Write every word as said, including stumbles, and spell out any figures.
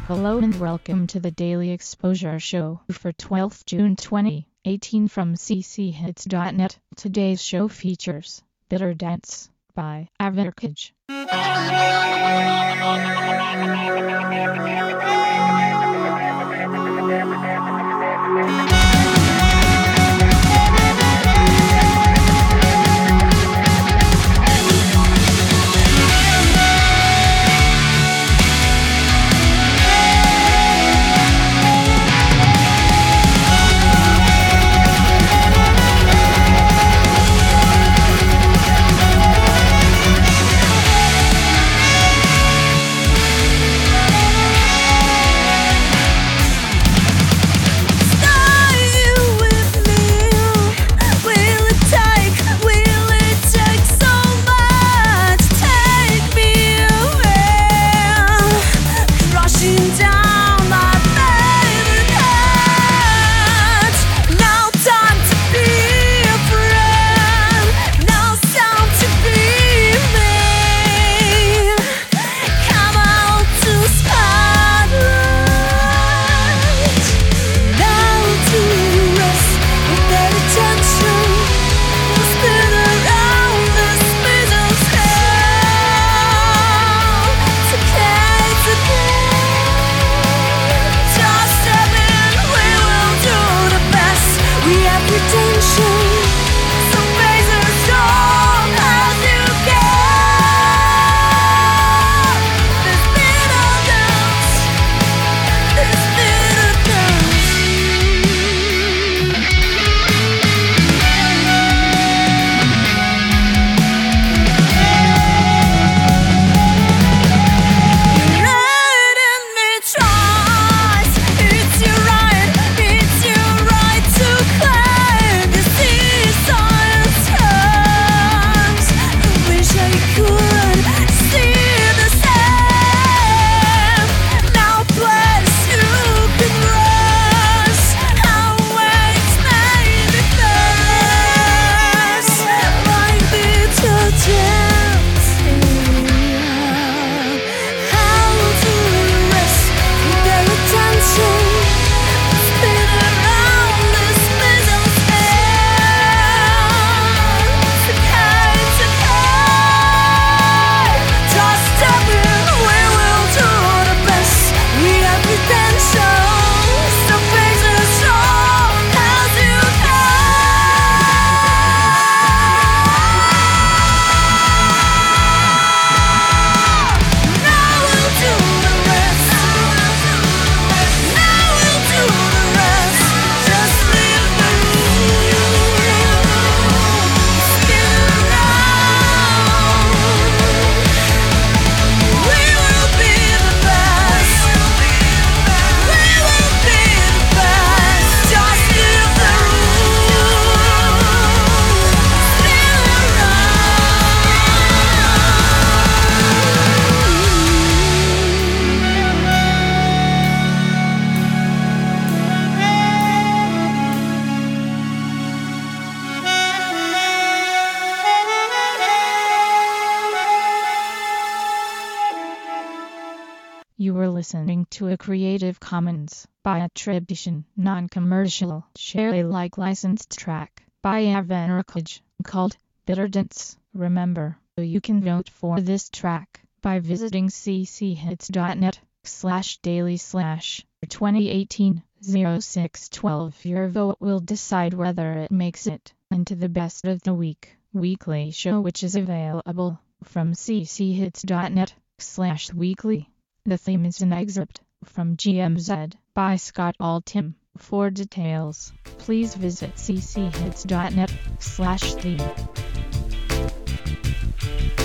Hello and welcome to the Daily Exposure Show for twelfth of June twenty eighteen from c c hits dot net. Today's show features Bitter Dance by Average. You were listening to a Creative Commons by attribution, non-commercial, share Alike licensed track by Average called Bitter Dance. Remember, you can vote for this track by visiting c c hits dot net slash daily slash twenty eighteen oh six twelve. Your vote will decide whether it makes it into the best of the week weekly show, which is available from c c hits dot net slash weekly. The theme is an excerpt from G M Z by Scott Altham. For details, please visit c c hits dot net slash theme.